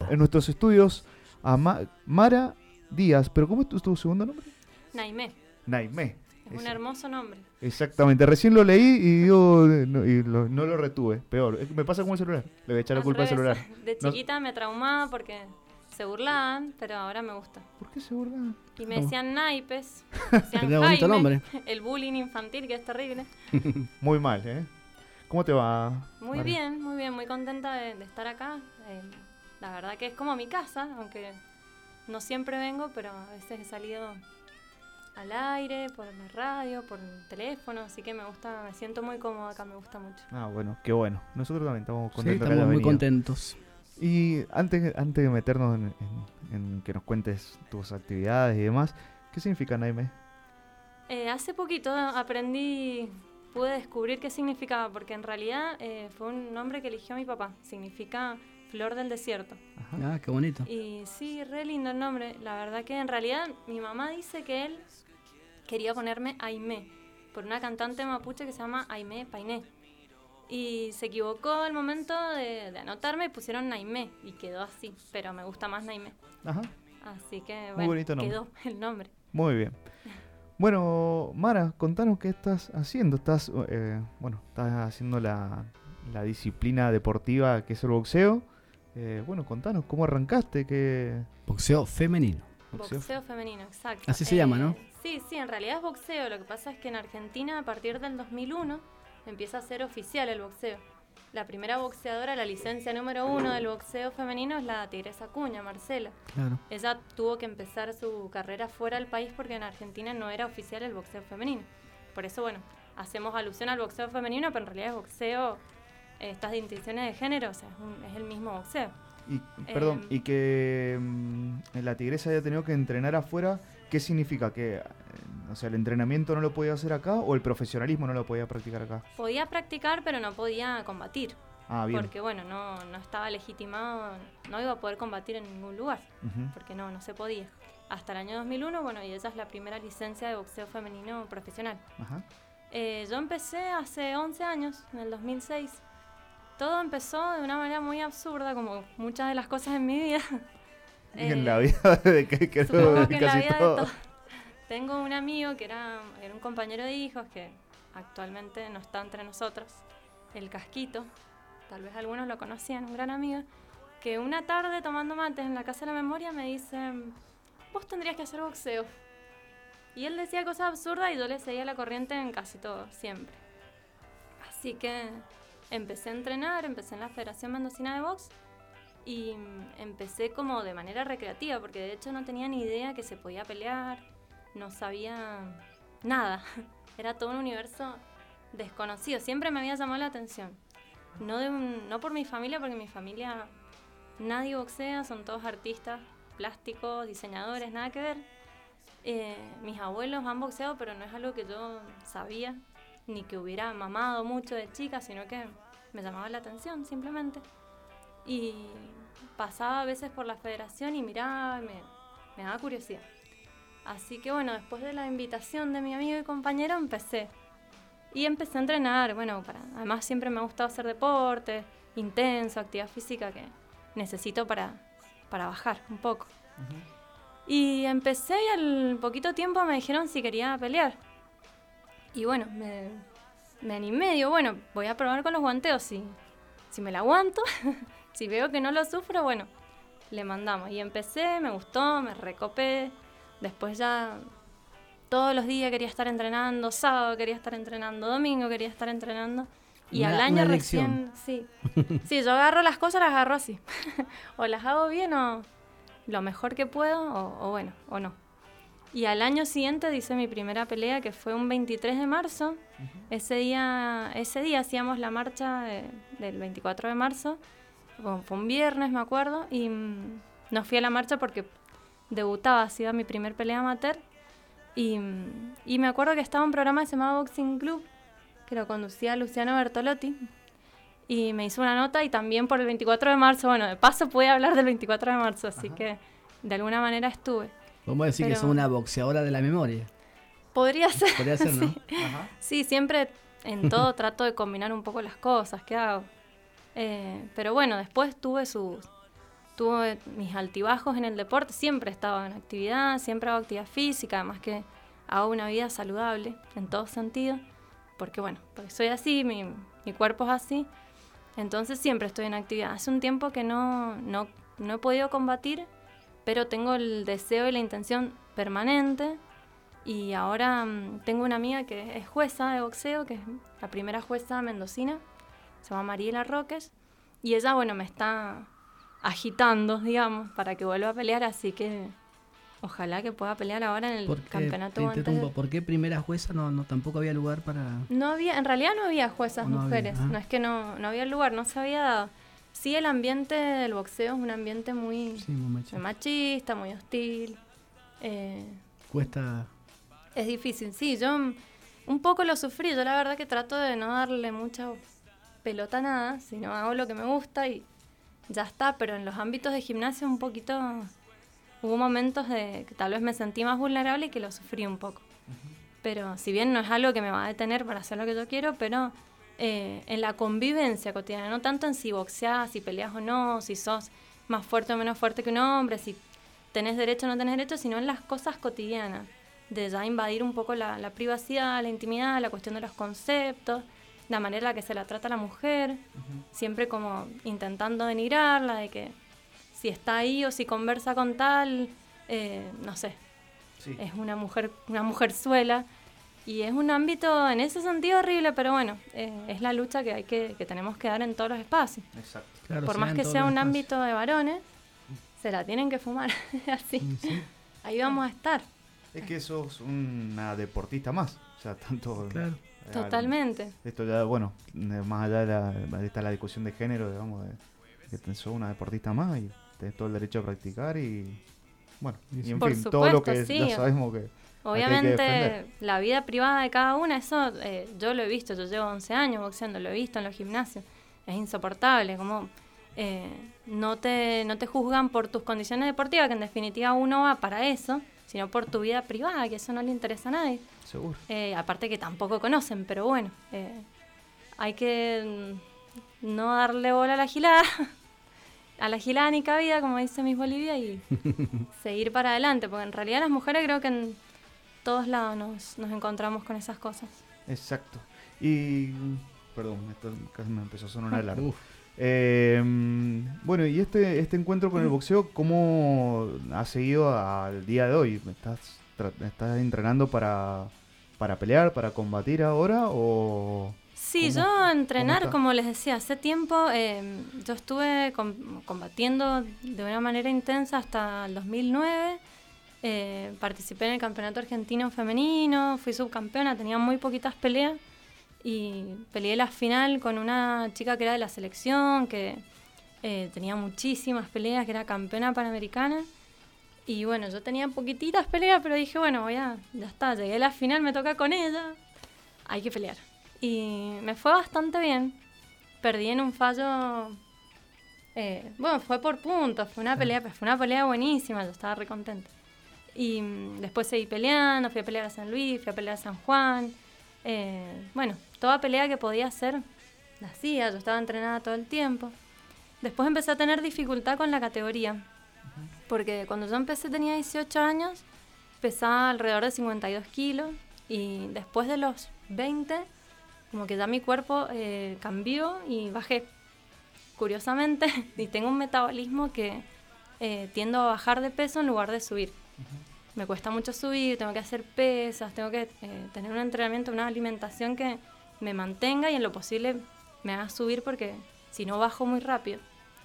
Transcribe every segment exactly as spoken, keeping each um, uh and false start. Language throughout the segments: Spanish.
en nuestros estudios a Ma- Mara Díaz. ¿Pero cómo es tu, tu segundo nombre? Naimé. Naimé. Es un Esa- hermoso nombre. Exactamente, recién lo leí y digo, no, y lo- no lo retuve. Peor, Es que me pasa con el celular. Le voy a echar la Al culpa al revés, celular. De No- chiquita me traumaba porque se burlaban, pero ahora me gusta. ¿Por qué se burlan? Y me No. decían naipes, me decían Pero bonito Jaime, nombre. el bullying infantil que es terrible. Muy mal, ¿eh? ¿Cómo te va? Muy Mara? bien, muy bien, muy contenta de, de estar acá. Eh, la verdad que es como mi casa, aunque no siempre vengo, pero a veces he salido al aire, por la radio, por el teléfono, así que me gusta, me siento muy cómoda acá, me gusta mucho. Ah, bueno, qué bueno. Nosotros también estamos Sí, contentos que estamos hayas muy venido. contentos. Y antes, antes de meternos en, en- en que nos cuentes tus actividades y demás, ¿qué significa Naime? Eh, hace poquito aprendí, pude descubrir qué significaba, porque en realidad eh, fue un nombre que eligió mi papá, significa flor del desierto. Ajá. Ah, qué bonito. Y sí, re lindo el nombre. La verdad que en realidad mi mamá dice que él quería ponerme Aimé, por una cantante mapuche que se llama Aimé Painé. Y se equivocó al momento de, de anotarme y pusieron Naimé, y quedó así, pero me gusta más Naimé. Ajá. Así que Muy bueno, bonito nombre. quedó el nombre. Muy bien. Bueno, Mara, contanos qué estás haciendo. Estás, eh, bueno, estás haciendo la, la disciplina deportiva que es el boxeo. Eh, bueno, contanos cómo arrancaste, qué Boxeo femenino. Boxeo, femenino, exacto. Así se llama, ¿no? Sí, sí, en realidad es boxeo. Lo que pasa es que en Argentina, a partir del dos mil uno, empieza a ser oficial el boxeo. La primera boxeadora, la licencia número uno del boxeo femenino es la Tigresa Acuña, Marcela. Claro. Ella tuvo que empezar su carrera fuera del país porque en Argentina no era oficial el boxeo femenino. Por eso, bueno, hacemos alusión al boxeo femenino, pero en realidad es boxeo, eh, estas distinciones de género, o sea, es, un- es el mismo boxeo. Y, perdón, Eh, y que mm, la tigresa haya tenido que entrenar afuera, ¿qué significa? ¿Que eh, o sea, el entrenamiento no lo podía hacer acá o el profesionalismo no lo podía practicar acá? Podía practicar, pero no podía combatir. Ah, bien. Porque, bueno, no, no estaba legitimado, no iba a poder combatir en ningún lugar, Ujú. porque no, no se podía. Hasta el año dos mil uno, bueno, y esa es la primera licencia de boxeo femenino profesional. Ajá. Eh, yo empecé hace once años, en el dos mil seis. Todo empezó de una manera muy absurda, como muchas de las cosas en mi vida. Y en la Eh, vida de que creo Supongo de que en la casi vida de todo. todos. Tengo un amigo que era, era un compañero de hijos que actualmente no está entre nosotros, el Casquito, tal vez algunos lo conocían, un gran amigo, que una tarde tomando mates en la Casa de la Memoria me dice, vos tendrías que hacer boxeo. Y él decía cosas absurdas y yo le seguía la corriente en casi todo, siempre. Así que empecé a entrenar, empecé en la Federación Mendocina de Box y mm, empecé como de manera recreativa, porque de hecho no tenía ni idea que se podía pelear, no sabía nada. Era todo un universo desconocido. Siempre me había llamado la atención. No, de un- no por mi familia, porque mi familia nadie boxea, son todos artistas, plásticos, diseñadores, nada que ver. Eh, mis abuelos han boxeado, pero no es algo que yo sabía, ni que hubiera mamado mucho de chica, sino que me llamaba la atención simplemente. Y pasaba a veces por la federación y miraba, y me, me daba curiosidad. Así que bueno, después de la invitación de mi amigo y compañero empecé. Y empecé a entrenar, bueno, para, además siempre me ha gustado hacer deporte, intenso, actividad física que necesito para, para bajar un poco. Y empecé y al poquito tiempo me dijeron si quería pelear. Y bueno, me, me animé, digo, bueno, voy a probar con los guanteos, si, si me la aguanto, si veo que no lo sufro, bueno, le mandamos. Y empecé, me gustó, me recopé, después ya todos los días quería estar entrenando, sábado quería estar entrenando, domingo quería estar entrenando. Y Una- al año una recién, sí, sí, yo agarro las cosas, las agarro así. O las hago bien o lo mejor que puedo, o, o bueno, o no. Y al año siguiente hice mi primera pelea, que fue un veintitrés de marzo. Ese día ese día hacíamos la marcha de- del veinticuatro de marzo. Fue, fue un viernes, me acuerdo, y mm, no fui a la marcha porque debutaba, hacía mi primer pelea amateur. Y, mm, y me acuerdo que estaba un programa que se llamaba Boxing Club, que lo conducía Luciano Bertolotti. Y me hizo una nota y también por el veinticuatro de marzo, bueno, de paso pude hablar del veinticuatro de marzo, así Ajá. que de alguna manera estuve. Vamos a decir que Pero- sos una boxeadora de la memoria. Podría ser. Podría ser, ¿no? Ajá. Sí, siempre en todo trato de combinar un poco las cosas que hago. Eh, pero bueno, después tuve sus, tuve mis altibajos en el deporte, siempre he estado en actividad, siempre hago actividad física, además que hago una vida saludable en todos sentidos, porque bueno, porque soy así, mi, mi cuerpo es así, entonces siempre estoy en actividad. Hace un tiempo que no, no, no he podido combatir, pero tengo el deseo y la intención permanente, y ahora um, tengo una amiga que es jueza de boxeo, que es la primera jueza mendocina, se llama Mariela Roques, y ella, bueno, me está agitando, digamos, para que vuelva a pelear, así que ojalá que pueda pelear ahora en el ¿Por qué, campeonato te interrumpo, guantelete. ¿por qué primera jueza no, no tampoco había lugar para...? No había, en realidad no había juezas No había, mujeres, ah. no es que no, no había lugar, no se había dado. Sí, el ambiente del boxeo es un ambiente muy, Sí, muy machista. muy machista, muy hostil. Eh, Cuesta... es difícil, sí, yo mm, un poco lo sufrí, yo la verdad que trato de no darle mucha pelota a nada, sino hago lo que me gusta y ya está, pero en los ámbitos de gimnasia un poquito, hubo momentos de que tal vez me sentí más vulnerable y que lo sufrí un poco. Uh-huh. Pero si bien no es algo que me va a detener para hacer lo que yo quiero, pero eh, en la convivencia cotidiana, no tanto en si boxeás, si peleas o no, si sos más fuerte o menos fuerte que un hombre, si tenés derecho o no tenés derecho, sino en las cosas cotidianas, de ya invadir un poco la, la privacidad, la intimidad, la cuestión de los conceptos, la manera en la que se la trata a la mujer, uh-huh. Siempre como intentando denigrarla, de que si está ahí o si conversa con tal, eh, no sé, sí. Es una mujer, una mujerzuela, y es un ámbito en ese sentido horrible, pero bueno, eh, es la lucha que hay que, que tenemos que dar en todos los espacios. Exacto. Claro, por más que sea un ámbito de varones, se la tienen que fumar, así. Sí. Ahí vamos a estar. Es que sos una deportista más, o sea, tanto... Claro. Totalmente. Esto ya, bueno, más allá de la, de esta la discusión de género, digamos, de, que sos una deportista más y tenés todo el derecho a practicar y, bueno, y en Por fin, supuesto, todo lo que sí. ya sabemos que obviamente que defender. La vida privada de cada una, eso eh, yo lo he visto, yo llevo once años boxeando, lo he visto en los gimnasios, es insoportable, como eh, no te no te juzgan por tus condiciones deportivas, que en definitiva uno va para eso, sino por tu vida privada, que eso no le interesa a nadie. Seguro. Eh, aparte que tampoco conocen, pero bueno, eh, hay que no darle bola a la gilada, a la gilada ni cabida, como dice Miss Bolivia, y seguir para adelante, porque en realidad las mujeres creo que en todos lados nos, nos encontramos con esas cosas. Exacto. Y, perdón, esto casi me empezó a sonar una alarma. Eh, bueno, y este este encuentro con el boxeo, ¿cómo ha seguido al día de hoy? ¿Estás, estás entrenando para, para pelear, para combatir ahora o...? Sí, yo entrenar, como les decía, hace tiempo eh, yo estuve com- combatiendo de una manera intensa hasta el dos mil nueve, eh, participé en el campeonato argentino femenino, fui subcampeona, tenía muy poquitas peleas y peleé la final con una chica que era de la selección, que eh, tenía muchísimas peleas, que era campeona panamericana. Y bueno, yo tenía poquititas peleas, pero dije, bueno, voy a, ya está, llegué a la final, me toca con ella, hay que pelear. Y me fue bastante bien. Perdí en un fallo, eh, bueno, fue por puntos, fue una pelea, fue una pelea buenísima, yo estaba re contenta. Y mm, después seguí peleando, fui a pelear a San Luis, fui a pelear a San Juan. Eh, bueno, toda pelea que podía hacer, la hacía, yo estaba entrenada todo el tiempo. Después empecé a tener dificultad con la categoría, porque cuando yo empecé tenía dieciocho años, pesaba alrededor de cincuenta y dos kilos, y después de los veinte, como que ya mi cuerpo eh, cambió y bajé, curiosamente, y tengo un metabolismo que eh, tiendo a bajar de peso en lugar de subir. Me cuesta mucho subir, tengo que hacer pesas, tengo que eh, tener un entrenamiento, una alimentación que me mantenga y en lo posible me haga subir, porque si no bajo muy rápido.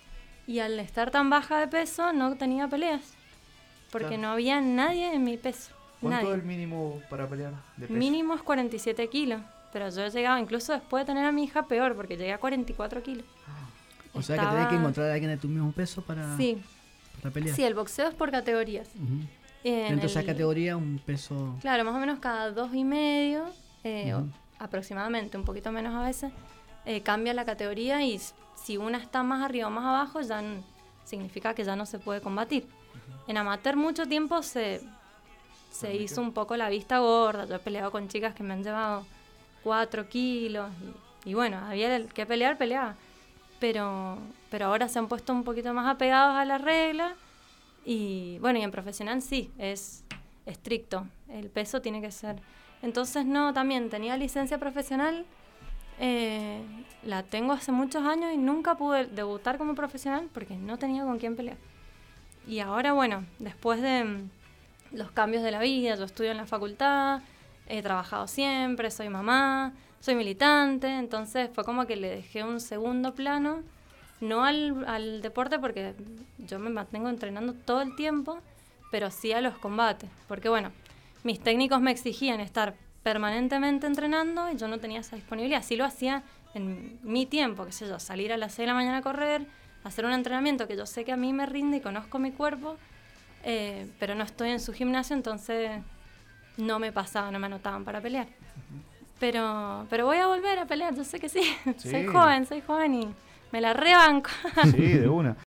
Y al estar tan baja de peso no tenía peleas, porque claro, no había nadie en mi peso. ¿Cuánto nadie. es el mínimo para pelear de peso? Mínimo es cuarenta y siete kilos, pero yo he llegado, incluso después de tener a mi hija, peor, porque llegué a cuarenta y cuatro kilos. O sea Estaba... que tenés que encontrar a alguien de tu mismo peso para, sí. para pelear. Sí, el boxeo es por categorías. Uh-huh. Dentro de esa categoría un peso... Claro, más o menos cada dos y medio, eh, uh-huh. aproximadamente, un poquito menos a veces, eh, cambia la categoría, y si una está más arriba o más abajo, ya n- significa que ya no se puede combatir. Uh-huh. En amateur mucho tiempo se, se hizo un poco la vista gorda. Yo he peleado con chicas que me han llevado cuatro kilos y, y bueno, había el que pelear, peleaba. pero, pero ahora se han puesto un poquito más apegados a la regla. Y bueno, y en profesional sí, es estricto, el peso tiene que ser. Entonces no, también tenía licencia profesional, eh, la tengo hace muchos años y nunca pude debutar como profesional porque no tenía con quién pelear. Y ahora, bueno, después de mm, los cambios de la vida, yo estudio en la facultad, he trabajado siempre, soy mamá, soy militante, entonces fue como que le dejé un segundo plano, no al, al deporte porque yo me mantengo entrenando todo el tiempo, pero sí a los combates, porque bueno, mis técnicos me exigían estar permanentemente entrenando y yo no tenía esa disponibilidad, sí lo hacía en mi tiempo, qué sé yo, salir a las seis de la mañana a correr, hacer un entrenamiento que yo sé que a mí me rinde y conozco mi cuerpo, eh, pero no estoy en su gimnasio, entonces no me pasaba, no me anotaban para pelear. Pero, pero voy a volver a pelear, yo sé que sí, Sí. soy joven, soy joven y me la rebanco. Sí, de una.